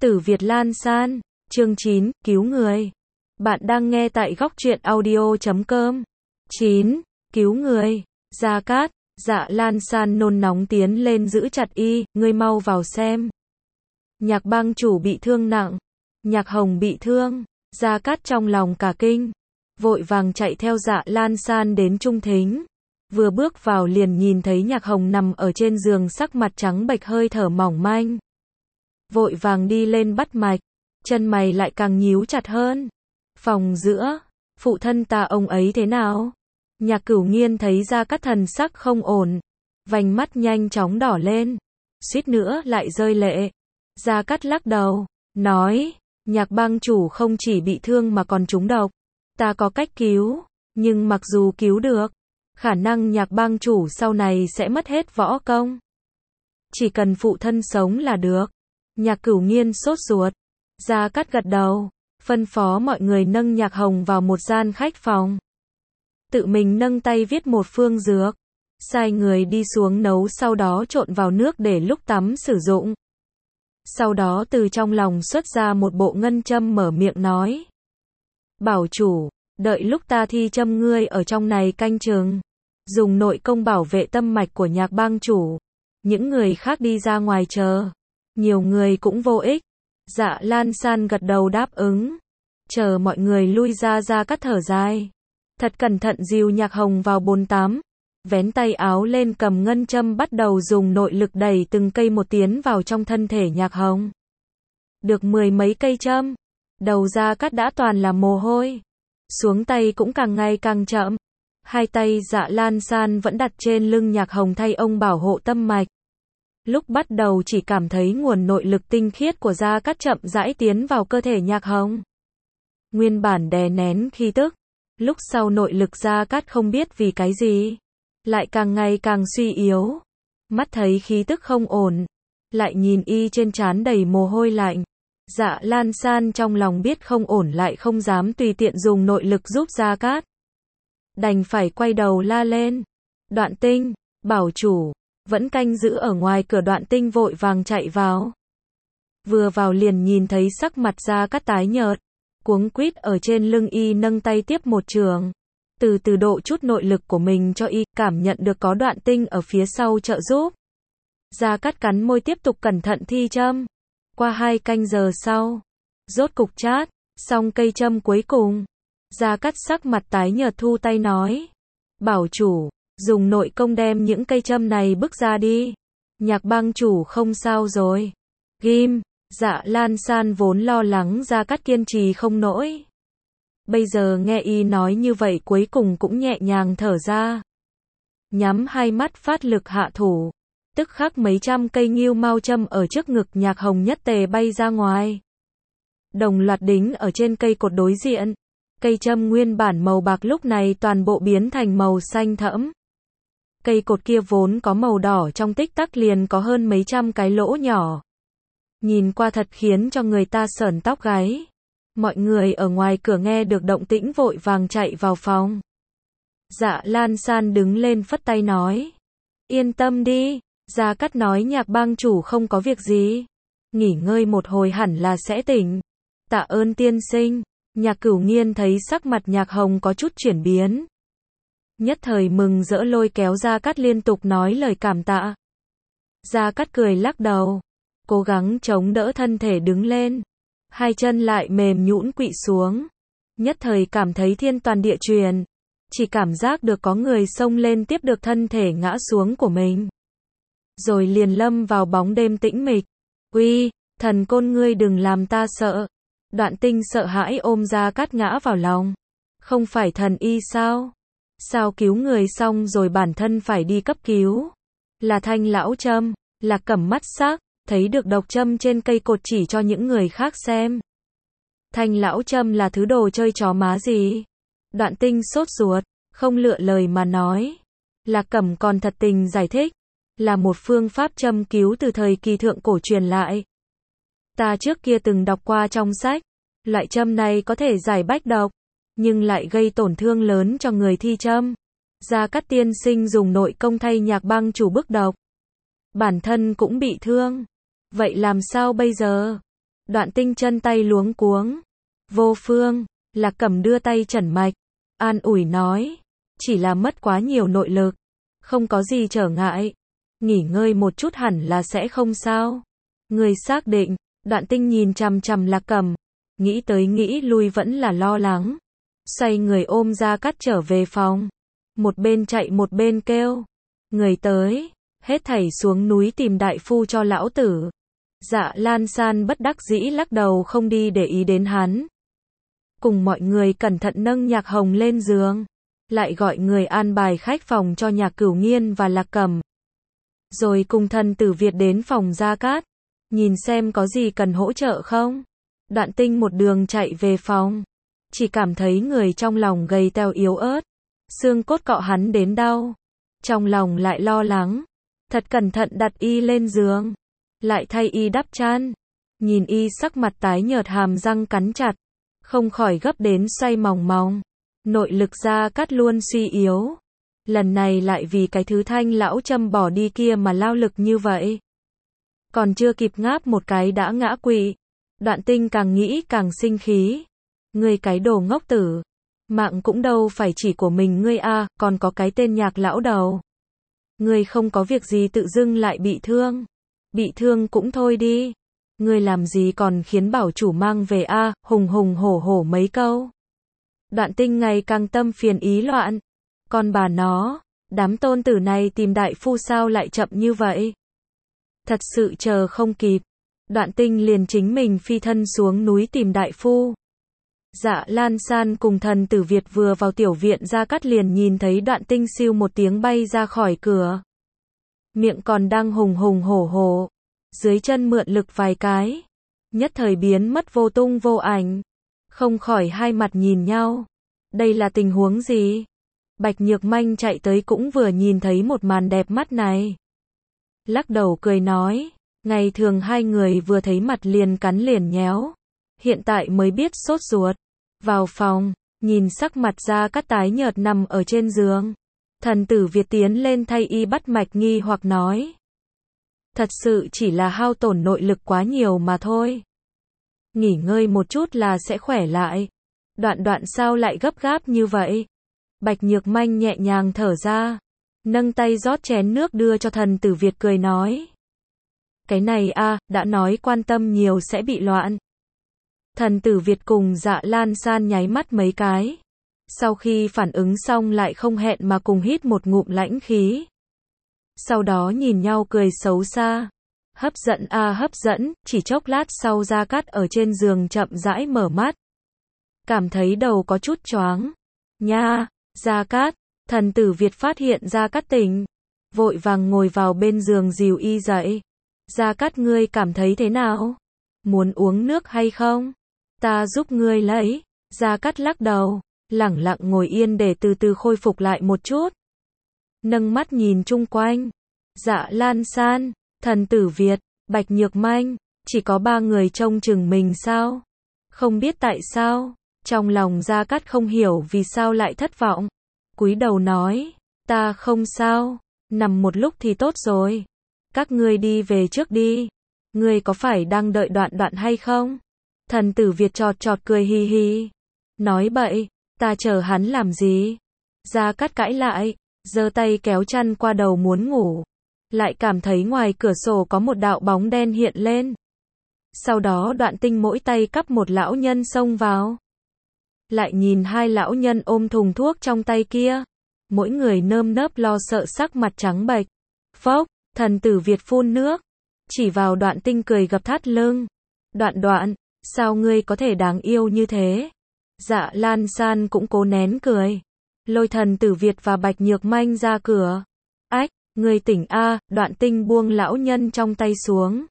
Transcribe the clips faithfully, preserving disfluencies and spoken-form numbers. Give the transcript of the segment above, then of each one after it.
Tử Việt Lan San, chương chín, cứu người. Bạn đang nghe tại góc truyện audio chấm com. chín. Cứu người. Gia Cát, Dạ Lan San nôn nóng tiến lên giữ chặt y, ngươi mau vào xem. Nhạc bang chủ bị thương nặng. Nhạc Hồng bị thương. Gia Cát trong lòng cả kinh. Vội vàng chạy theo Dạ Lan San đến trung thính. Vừa bước vào liền nhìn thấy Nhạc Hồng nằm ở trên giường sắc mặt trắng bệch hơi thở mỏng manh. Vội vàng đi lên bắt mạch. Chân mày lại càng nhíu chặt hơn. Phòng giữa, phụ thân ta ông ấy thế nào? Nhạc Cửu Nghiên thấy Gia Cát thần sắc không ổn. Vành mắt nhanh chóng đỏ lên. Suýt nữa lại rơi lệ. Gia Cát lắc đầu, nói, Nhạc bang chủ không chỉ bị thương mà còn trúng độc. Ta có cách cứu, nhưng mặc dù cứu được, khả năng Nhạc bang chủ sau này sẽ mất hết võ công. Chỉ cần phụ thân sống là được. Nhạc Cửu Nghiên sốt ruột. Gia Cát gật đầu, phân phó mọi người nâng Nhạc Hồng vào một gian khách phòng. Tự mình nâng tay viết một phương dược. Sai người đi xuống nấu sau đó trộn vào nước để lúc tắm sử dụng. Sau đó từ trong lòng xuất ra một bộ ngân châm mở miệng nói. Bảo chủ, đợi lúc ta thi châm ngươi ở trong này canh chừng. Dùng nội công bảo vệ tâm mạch của Nhạc bang chủ. Những người khác đi ra ngoài chờ. Nhiều người cũng vô ích. Dạ Lan San gật đầu đáp ứng. Chờ mọi người lui ra Gia Cát thở dài. Thật cẩn thận dìu Nhạc Hồng vào bồn tắm. Vén tay áo lên cầm ngân châm bắt đầu dùng nội lực đẩy từng cây một tiến vào trong thân thể Nhạc Hồng. Được mười mấy cây châm. Đầu Gia Cát đã toàn là mồ hôi. Xuống tay cũng càng ngày càng chậm. Hai tay Dạ Lan San vẫn đặt trên lưng Nhạc Hồng thay ông bảo hộ tâm mạch. Lúc bắt đầu chỉ cảm thấy nguồn nội lực tinh khiết của Gia Cát chậm rãi tiến vào cơ thể Nhạc Hồng. Nguyên bản đè nén khí tức. Lúc sau nội lực Gia Cát không biết vì cái gì. Lại càng ngày càng suy yếu. Mắt thấy khí tức không ổn. Lại nhìn y trên trán đầy mồ hôi lạnh. Dạ Lan San trong lòng biết không ổn lại không dám tùy tiện dùng nội lực giúp Gia Cát. Đành phải quay đầu la lên. Đoạn Tinh, bảo chủ. Vẫn canh giữ ở ngoài cửa Đoạn Tinh vội vàng chạy vào. Vừa vào liền nhìn thấy sắc mặt Gia Cát tái nhợt. Cuống quýt ở trên lưng y nâng tay tiếp một trường. Từ từ độ chút nội lực của mình cho y, cảm nhận được có Đoạn Tinh ở phía sau trợ giúp. Gia Cát cắn môi tiếp tục cẩn thận thi châm. Qua hai canh giờ sau. Rốt cục chát, xong cây châm cuối cùng. Gia Cát sắc mặt tái nhợt thu tay nói. Bảo chủ. Dùng nội công đem những cây châm này bức ra đi. Nhạc bang chủ không sao rồi. Ghim, Dạ Lan San vốn lo lắng Gia Cát kiên trì không nổi. Bây giờ nghe y nói như vậy cuối cùng cũng nhẹ nhàng thở ra. Nhắm hai mắt phát lực hạ thủ. Tức khắc mấy trăm cây nghêu mao châm ở trước ngực Nhạc Hồng nhất tề bay ra ngoài. Đồng loạt đính ở trên cây cột đối diện. Cây châm nguyên bản màu bạc lúc này toàn bộ biến thành màu xanh thẫm. Cây cột kia vốn có màu đỏ trong tích tắc liền có hơn mấy trăm cái lỗ nhỏ. Nhìn qua thật khiến cho người ta sởn tóc gáy. Mọi người ở ngoài cửa nghe được động tĩnh vội vàng chạy vào phòng. Dạ Lan San đứng lên phất tay nói. Yên tâm đi. Gia Cát nói Nhạc bang chủ không có việc gì. Nghỉ ngơi một hồi hẳn là sẽ tỉnh. Tạ ơn tiên sinh. Nhạc Cửu Nghiên thấy sắc mặt Nhạc Hồng có chút chuyển biến. Nhất thời mừng rỡ lôi kéo Gia Cát liên tục nói lời cảm tạ. Gia Cát cười lắc đầu. Cố gắng chống đỡ thân thể đứng lên. Hai chân lại mềm nhũn quỵ xuống. Nhất thời cảm thấy thiên toàn địa truyền. Chỉ cảm giác được có người xông lên tiếp được thân thể ngã xuống của mình. Rồi liền lâm vào bóng đêm tĩnh mịch. Uy, thần côn ngươi đừng làm ta sợ. Đoạn Tinh sợ hãi ôm Gia Cát ngã vào lòng. Không phải thần y sao? Sao cứu người xong rồi bản thân phải đi cấp cứu? Là Thanh lão châm, là Cẩm mắt sắc, thấy được độc châm trên cây cột chỉ cho những người khác xem. Thanh lão châm là thứ đồ chơi chó má gì? Đoạn Tinh sốt ruột, không lựa lời mà nói. Là Cẩm còn thật tình giải thích. Là một phương pháp châm cứu từ thời kỳ thượng cổ truyền lại. Ta trước kia từng đọc qua trong sách. Loại châm này có thể giải bách độc. Nhưng lại gây tổn thương lớn cho người thi châm. Gia Cát tiên sinh dùng nội công thay Nhạc bang chủ bức độc. Bản thân cũng bị thương. Vậy làm sao bây giờ? Đoạn Tinh chân tay luống cuống. Vô phương, Lạc Cẩm đưa tay chẩn mạch, an ủi nói, chỉ là mất quá nhiều nội lực, không có gì trở ngại, nghỉ ngơi một chút hẳn là sẽ không sao. Người xác định? Đoạn Tinh nhìn chằm chằm Lạc Cẩm, nghĩ tới nghĩ lui vẫn là lo lắng, xoay người ôm Gia Cát trở về phòng, một bên chạy một bên kêu, người tới, hết thảy xuống núi tìm đại phu cho lão tử. Dạ Lan San bất đắc dĩ lắc đầu không đi để ý đến hắn. Cùng mọi người cẩn thận nâng Nhạc Hồng lên giường, lại gọi người an bài khách phòng cho Nhạc Cửu Nghiên và Lạc Cẩm. Rồi cùng Thần Tử Việt đến phòng Gia Cát, nhìn xem có gì cần hỗ trợ không. Đoạn Tinh một đường chạy về phòng, chỉ cảm thấy người trong lòng gầy teo yếu ớt, xương cốt cọ hắn đến đau, trong lòng lại lo lắng, thật cẩn thận đặt y lên giường, lại thay y đắp chăn, nhìn y sắc mặt tái nhợt hàm răng cắn chặt, không khỏi gấp đến xoay mòng mòng, nội lực Gia Cát luôn suy yếu, lần này lại vì cái thứ Thanh lão châm bỏ đi kia mà lao lực như vậy. Còn chưa kịp ngáp một cái đã ngã quỵ. Đoạn Tinh càng nghĩ càng sinh khí. Ngươi cái đồ ngốc tử, mạng cũng đâu phải chỉ của mình ngươi a, còn có cái tên Nhạc lão đầu. Ngươi không có việc gì tự dưng lại bị thương. Bị thương cũng thôi đi. Ngươi làm gì còn khiến bảo chủ mang về a, hùng hùng hổ hổ mấy câu. Đoạn Tinh ngày càng tâm phiền ý loạn. Con bà nó, đám tôn tử này tìm đại phu sao lại chậm như vậy? Thật sự chờ không kịp. Đoạn Tinh liền chính mình phi thân xuống núi tìm đại phu. Dạ Lan San cùng Thần Tử Việt vừa vào tiểu viện Gia Cát liền nhìn thấy Đoạn Tinh siêu một tiếng bay ra khỏi cửa. Miệng còn đang hùng hùng hổ hổ, dưới chân mượn lực vài cái, nhất thời biến mất vô tung vô ảnh, không khỏi hai mặt nhìn nhau. Đây là tình huống gì? Bạch Nhược Manh chạy tới cũng vừa nhìn thấy một màn đẹp mắt này. Lắc đầu cười nói, ngày thường hai người vừa thấy mặt liền cắn liền nhéo, hiện tại mới biết sốt ruột. Vào phòng, nhìn sắc mặt Gia Cát tái nhợt nằm ở trên giường, Thần Tử Việt tiến lên thay y bắt mạch nghi hoặc nói, thật sự chỉ là hao tổn nội lực quá nhiều mà thôi, nghỉ ngơi một chút là sẽ khỏe lại. Đoạn Đoạn sao lại gấp gáp như vậy? Bạch Nhược Manh nhẹ nhàng thở ra, nâng tay rót chén nước đưa cho Thần Tử Việt cười nói, cái này a, đã nói quan tâm nhiều sẽ bị loạn. Thần Tử Việt cùng Dạ Lan San nháy mắt mấy cái, sau khi phản ứng xong lại không hẹn mà cùng hít một ngụm lãnh khí, sau đó nhìn nhau cười xấu xa. Hấp dẫn a hấp dẫn. Chỉ chốc lát sau Gia Cát ở trên giường chậm rãi mở mắt, cảm thấy đầu có chút choáng. Nha, Gia Cát. Thần Tử Việt phát hiện Gia Cát tỉnh, vội vàng ngồi vào bên giường dìu y dậy. Gia Cát, ngươi cảm thấy thế nào? Muốn uống nước hay không? Ta giúp ngươi lấy. Gia Cát lắc đầu, lẳng lặng ngồi yên để từ từ khôi phục lại một chút. Nâng mắt nhìn chung quanh. Dạ Lan San, Thần Tử Việt, Bạch Nhược Manh, chỉ có ba người trông chừng mình sao? Không biết tại sao, trong lòng Gia Cát không hiểu vì sao lại thất vọng. Cúi đầu nói, ta không sao, nằm một lúc thì tốt rồi. Các ngươi đi về trước đi. Ngươi có phải đang đợi Đoạn Đoạn hay không? Thần Tử Việt chọt chọt cười hi hi. Nói bậy, ta chờ hắn làm gì? Gia Cát cãi lại, giơ tay kéo chăn qua đầu muốn ngủ. Lại cảm thấy ngoài cửa sổ có một đạo bóng đen hiện lên. Sau đó Đoạn Tinh mỗi tay cắp một lão nhân xông vào. Lại nhìn hai lão nhân ôm thùng thuốc trong tay kia. Mỗi người nơm nớp lo sợ sắc mặt trắng bệch. Phốc, Thần Tử Việt phun nước, chỉ vào Đoạn Tinh cười gập thắt lưng. Đoạn Đoạn, sao ngươi có thể đáng yêu như thế? Dạ Lan San cũng cố nén cười, lôi Thần Tử Việt và Bạch Nhược Manh ra cửa. Ách, ngươi tỉnh a? Đoạn Tinh buông lão nhân trong tay xuống,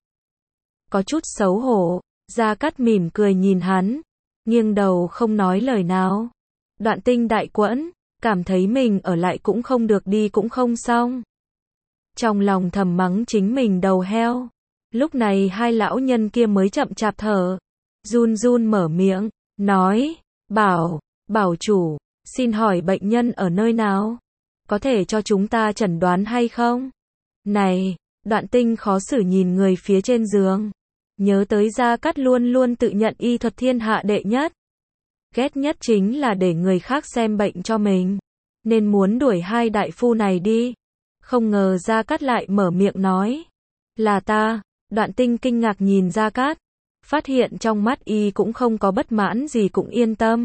có chút xấu hổ. Gia Cát mỉm cười nhìn hắn, nghiêng đầu không nói lời nào. Đoạn Tinh đại quẫn, cảm thấy mình ở lại cũng không được đi cũng không xong. Trong lòng thầm mắng chính mình đầu heo. Lúc này hai lão nhân kia mới chậm chạp thở, run run mở miệng, nói, bảo, bảo chủ, xin hỏi bệnh nhân ở nơi nào? Có thể cho chúng ta chẩn đoán hay không? Này, Đoạn Tinh khó xử nhìn người phía trên giường, Nhớ tới Gia Cát luôn luôn tự nhận y thuật thiên hạ đệ nhất. Ghét nhất chính là để người khác xem bệnh cho mình. Nên muốn đuổi hai đại phu này đi. Không ngờ Gia Cát lại mở miệng nói. Là ta. Đoạn Tinh kinh ngạc nhìn Gia Cát. Phát hiện trong mắt y cũng không có bất mãn gì, cũng yên tâm.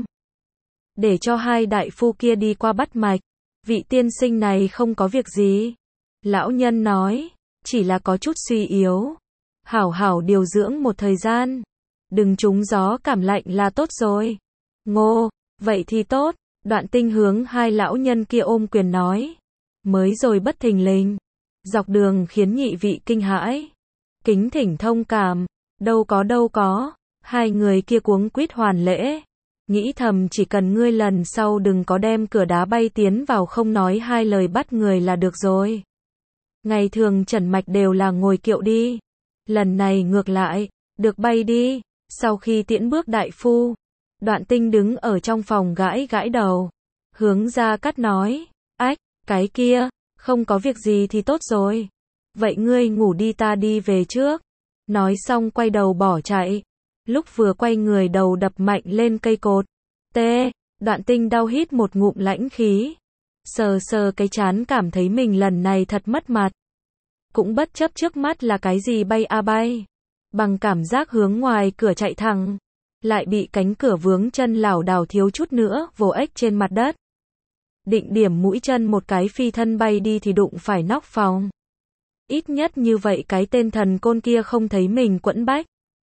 Để cho hai đại phu kia đi qua bắt mạch. Vị tiên sinh này không có việc gì. Lão nhân nói. Chỉ là có chút suy yếu. Hảo hảo điều dưỡng một thời gian. Đừng trúng gió cảm lạnh là tốt rồi. Ngô, vậy thì tốt. Đoạn Tinh hướng hai lão nhân kia ôm quyền nói. Mới rồi bất thình lình. Dọc đường khiến nhị vị kinh hãi. Kính thỉnh thông cảm. Đâu có đâu có. Hai người kia cuống quýt hoàn lễ. Nghĩ thầm chỉ cần ngươi lần sau đừng có đem cửa đá bay tiến vào, không nói hai lời bắt người là được rồi. Ngày thường trần mạch đều là ngồi kiệu đi. Lần này ngược lại, được bay đi. Sau khi tiễn bước đại phu, Đoạn Tinh đứng ở trong phòng gãi gãi đầu. Hướng Gia Cát nói, ách, cái kia, không có việc gì thì tốt rồi. Vậy ngươi ngủ đi, ta đi về trước. Nói xong quay đầu bỏ chạy. Lúc vừa quay người đầu đập mạnh lên cây cột. Tê, Đoạn Tinh đau hít một ngụm lãnh khí. Sờ sờ cái trán cảm thấy mình lần này thật mất mặt. Cũng bất chấp trước mắt là cái gì bay a bay. Bằng cảm giác hướng ngoài cửa chạy thẳng. Lại bị cánh cửa vướng chân lảo đảo thiếu chút nữa vồ ếch trên mặt đất. Định điểm mũi chân một cái phi thân bay đi thì đụng phải nóc phòng. Ít nhất như vậy cái tên thần côn kia không thấy mình quẫn bách.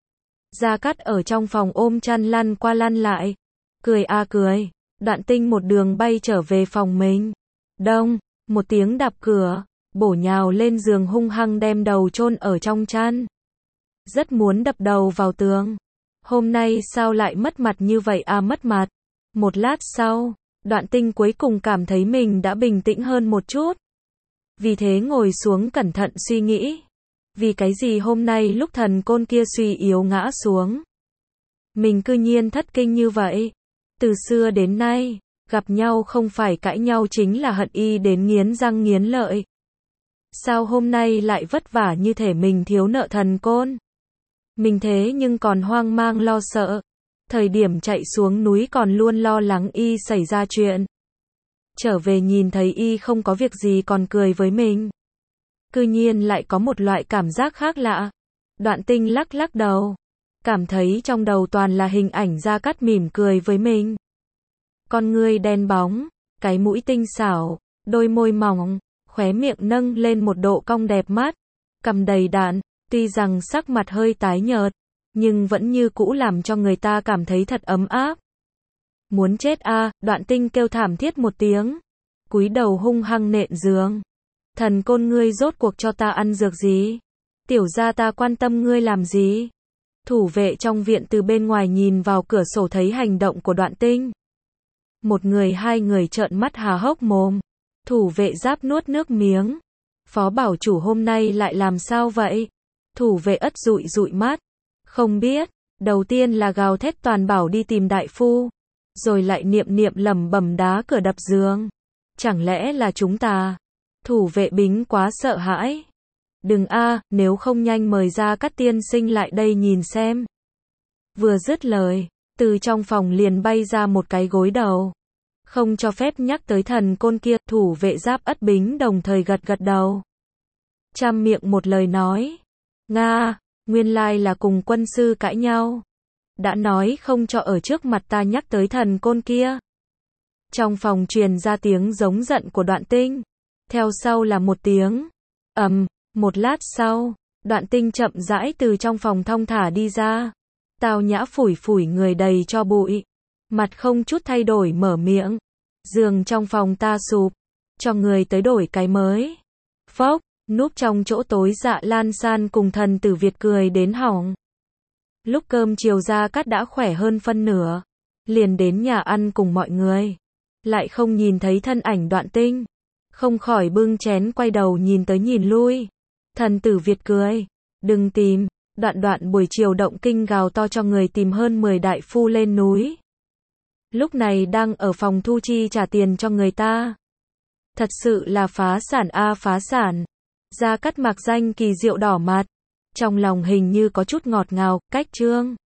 Gia Cát ở trong phòng ôm chăn lăn qua lăn lại. Cười a cười. Đoạn Tinh một đường bay trở về phòng mình. Đông, một tiếng đạp cửa. Bổ nhào lên giường hung hăng đem đầu chôn ở trong chăn. Rất muốn đập đầu vào tường. Hôm nay sao lại mất mặt như vậy à, mất mặt. Một lát sau, Đoạn Tinh cuối cùng cảm thấy mình đã bình tĩnh hơn một chút. Vì thế ngồi xuống cẩn thận suy nghĩ. Vì cái gì hôm nay lúc thần côn kia suy yếu ngã xuống, mình cư nhiên thất kinh như vậy. Từ xưa đến nay, gặp nhau không phải cãi nhau chính là hận y đến nghiến răng nghiến lợi. Sao hôm nay lại vất vả như thể mình thiếu nợ thần côn. Mình thế nhưng còn hoang mang lo sợ. Thời điểm chạy xuống núi còn luôn lo lắng y xảy ra chuyện. Trở về nhìn thấy y không có việc gì còn cười với mình. Cư nhiên lại có một loại cảm giác khác lạ. Đoạn Tinh lắc lắc đầu. Cảm thấy trong đầu toàn là hình ảnh Gia Cát mỉm cười với mình. Con ngươi đen bóng, cái mũi tinh xảo, đôi môi mỏng, khóe miệng nâng lên một độ cong đẹp mắt, cằm đầy đặn, tuy rằng sắc mặt hơi tái nhợt, nhưng vẫn như cũ làm cho người ta cảm thấy thật ấm áp. Muốn chết a, à, Đoạn Tinh kêu thảm thiết một tiếng, cúi đầu hung hăng nện giường. Thần côn ngươi rốt cuộc cho ta ăn dược gì? Tiểu gia ta quan tâm ngươi làm gì? Thủ vệ trong viện từ bên ngoài nhìn vào cửa sổ thấy hành động của Đoạn Tinh. Một người hai người trợn mắt há hốc mồm. Thủ vệ giáp nuốt nước miếng. Phó bảo chủ hôm nay lại làm sao vậy? Thủ vệ ất dụi dụi mắt. Không biết. Đầu tiên là gào thét toàn bảo đi tìm đại phu. Rồi lại niệm niệm lẩm bẩm đá cửa đập giường. Chẳng lẽ là chúng ta? Thủ vệ Bính quá sợ hãi. Đừng a, nếu không nhanh mời Gia Cát tiên sinh lại đây nhìn xem. Vừa dứt lời, từ trong phòng liền bay ra một cái gối đầu. Không cho phép nhắc tới thần côn kia, thủ vệ Giáp Ất Bính đồng thời gật gật đầu. Trăm miệng một lời nói. Nga, nguyên lai là cùng quân sư cãi nhau. Đã nói không cho ở trước mặt ta nhắc tới thần côn kia. Trong phòng truyền ra tiếng giống giận của Đoạn Tinh. Theo sau là một tiếng ầm, um, một lát sau, Đoạn Tinh chậm rãi từ trong phòng thong thả đi ra. Tao nhã phủi phủi người đầy cho bụi. Mặt không chút thay đổi mở miệng. Giường trong phòng ta sụp. Cho người tới đổi cái mới. Phốc, núp trong chỗ tối Dạ Lan San cùng thần tử Việt cười đến hỏng. Lúc cơm chiều Gia Cát đã khỏe hơn phân nửa. Liền đến nhà ăn cùng mọi người. Lại không nhìn thấy thân ảnh Đoạn Tinh. Không khỏi bưng chén quay đầu nhìn tới nhìn lui. Thần tử Việt cười. Đừng tìm. Đoạn đoạn buổi chiều động kinh gào to cho người tìm hơn mười đại phu lên núi. Lúc này đang ở phòng thu chi trả tiền cho người ta. Thật sự là phá sản a, phá sản. Gia Cát mặc danh kỳ diệu đỏ mặt. Trong lòng hình như có chút ngọt ngào, cách Trương